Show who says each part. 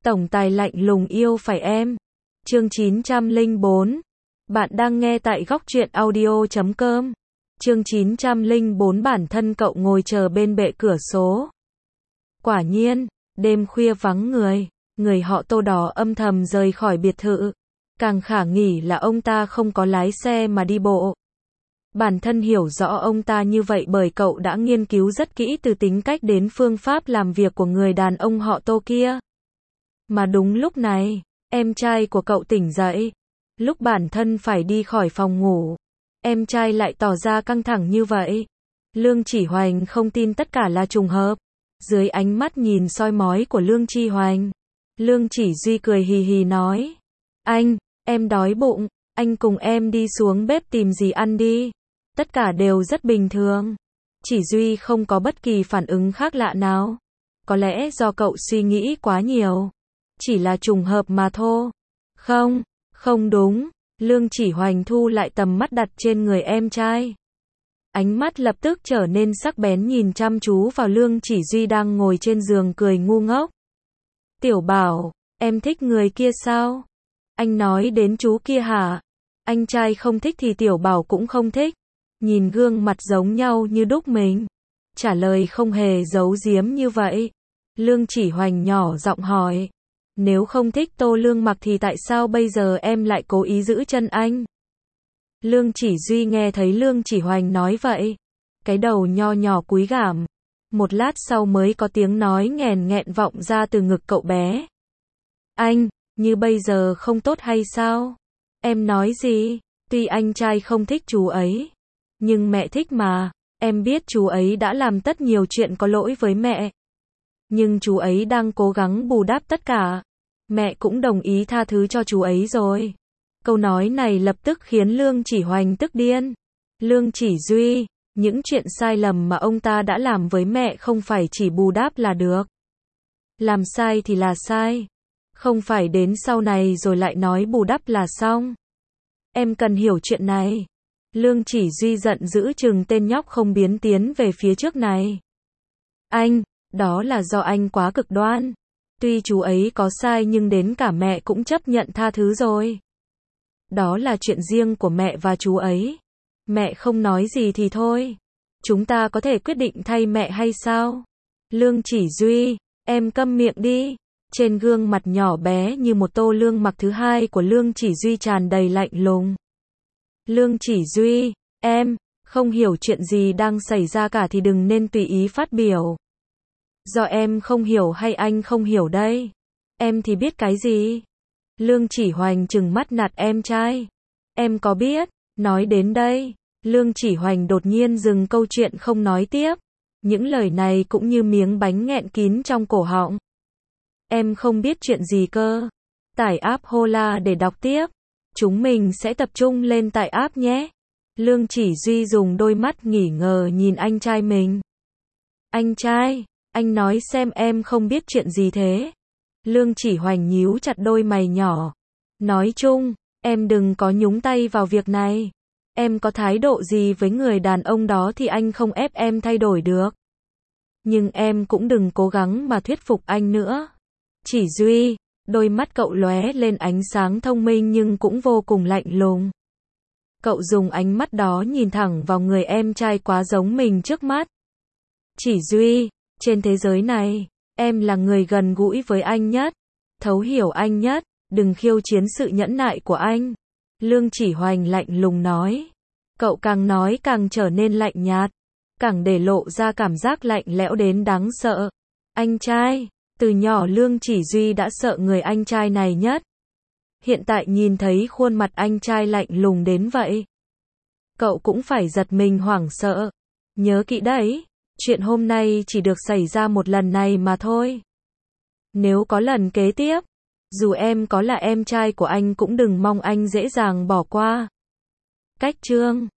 Speaker 1: Tổng tài lạnh lùng yêu phải em. Chương 904. Bạn đang nghe tại góc truyện audio.com. Chương 904. Bản thân cậu ngồi chờ bên bệ cửa số. Quả nhiên, đêm khuya vắng người, người họ Tô đó âm thầm rời khỏi biệt thự. Càng khả nghi là ông ta không có lái xe mà đi bộ. Bản thân hiểu rõ ông ta như vậy bởi cậu đã nghiên cứu rất kỹ từ tính cách đến phương pháp làm việc của người đàn ông họ Tô kia. Mà đúng lúc này, em trai của cậu tỉnh dậy. Lúc bản thân phải đi khỏi phòng ngủ, em trai lại tỏ ra căng thẳng như vậy. Lương Chỉ Hoành không tin tất cả là trùng hợp. Dưới ánh mắt nhìn soi mói của Lương Chi Hoành, Lương Chỉ Duy cười hì hì nói: Anh, em đói bụng, anh cùng em đi xuống bếp tìm gì ăn đi. Tất cả đều rất bình thường. Chỉ Duy không có bất kỳ phản ứng khác lạ nào. Có lẽ do cậu suy nghĩ quá nhiều. Chỉ là trùng hợp mà thôi. Không, không đúng. Lương Chỉ Hoành thu lại tầm mắt đặt trên người em trai. Ánh mắt lập tức trở nên sắc bén nhìn chăm chú vào Lương Chỉ Duy đang ngồi trên giường cười ngu ngốc. Tiểu Bảo, em thích người kia sao? Anh nói đến chú kia hả? Anh trai không thích thì Tiểu Bảo cũng không thích. Nhìn gương mặt giống nhau như đúc mình. Trả lời không hề giấu giếm như vậy. Lương Chỉ Hoành nhỏ giọng hỏi. Nếu không thích Tô Lương Mặc thì tại sao bây giờ em lại cố ý giữ chân anh? Lương Chỉ Duy nghe thấy Lương Chỉ Hoành nói vậy. Cái đầu nho nhỏ cúi gằm. Một lát sau mới có tiếng nói nghèn nghẹn vọng ra từ ngực cậu bé. Anh, như bây giờ không tốt hay sao? Em nói gì? Tuy anh trai không thích chú ấy, nhưng mẹ thích mà. Em biết chú ấy đã làm tất nhiều chuyện có lỗi với mẹ. Nhưng chú ấy đang cố gắng bù đắp tất cả. Mẹ cũng đồng ý tha thứ cho chú ấy rồi. Câu nói này lập tức khiến Lương Chỉ Hoành tức điên. Lương Chỉ Duy, những chuyện sai lầm mà ông ta đã làm với mẹ không phải chỉ bù đắp là được. Làm sai thì là sai. Không phải đến sau này rồi lại nói bù đắp là xong. Em cần hiểu chuyện này. Lương Chỉ Duy giận dữ chừng tên nhóc không biến tiến về phía trước này. Anh, đó là do anh quá cực đoan. Tuy chú ấy có sai nhưng đến cả mẹ cũng chấp nhận tha thứ rồi. Đó là chuyện riêng của mẹ và chú ấy. Mẹ không nói gì thì thôi. Chúng ta có thể quyết định thay mẹ hay sao? Lương Chỉ Duy, em câm miệng đi. Trên gương mặt nhỏ bé như một Tô Lương Mặc thứ hai của Lương Chỉ Duy tràn đầy lạnh lùng. Lương Chỉ Duy, em không hiểu chuyện gì đang xảy ra cả thì đừng nên tùy ý phát biểu. Do em không hiểu hay anh không hiểu đây? Em thì biết cái gì? Lương Chỉ Hoành trừng mắt nạt em trai. Em có biết? Nói đến đây, Lương Chỉ Hoành đột nhiên dừng câu chuyện không nói tiếp. Những lời này cũng như miếng bánh nghẹn kín trong cổ họng. Em không biết chuyện gì cơ. Tải app Hola để đọc tiếp. Chúng mình sẽ tập trung lên tải app nhé. Lương Chỉ Duy dùng đôi mắt nghỉ ngờ nhìn anh trai mình. Anh trai, anh nói xem em không biết chuyện gì thế. Lương Chỉ Hoành nhíu chặt đôi mày nhỏ. Nói chung, em đừng có nhúng tay vào việc này. Em có thái độ gì với người đàn ông đó thì anh không ép em thay đổi được. Nhưng em cũng đừng cố gắng mà thuyết phục anh nữa. Chỉ Duy, đôi mắt cậu lóe lên ánh sáng thông minh nhưng cũng vô cùng lạnh lùng. Cậu dùng ánh mắt đó nhìn thẳng vào người em trai quá giống mình trước mắt. Chỉ Duy, trên thế giới này, em là người gần gũi với anh nhất, thấu hiểu anh nhất, đừng khiêu chiến sự nhẫn nại của anh. Lương Chỉ Hoành lạnh lùng nói. Cậu càng nói càng trở nên lạnh nhạt, càng để lộ ra cảm giác lạnh lẽo đến đáng sợ. Anh trai, từ nhỏ Lương Chỉ Duy đã sợ người anh trai này nhất. Hiện tại nhìn thấy khuôn mặt anh trai lạnh lùng đến vậy, cậu cũng phải giật mình hoảng sợ. Nhớ kỹ đấy, chuyện hôm nay chỉ được xảy ra một lần này mà thôi. Nếu có lần kế tiếp, dù em có là em trai của anh cũng đừng mong anh dễ dàng bỏ qua. Cách chương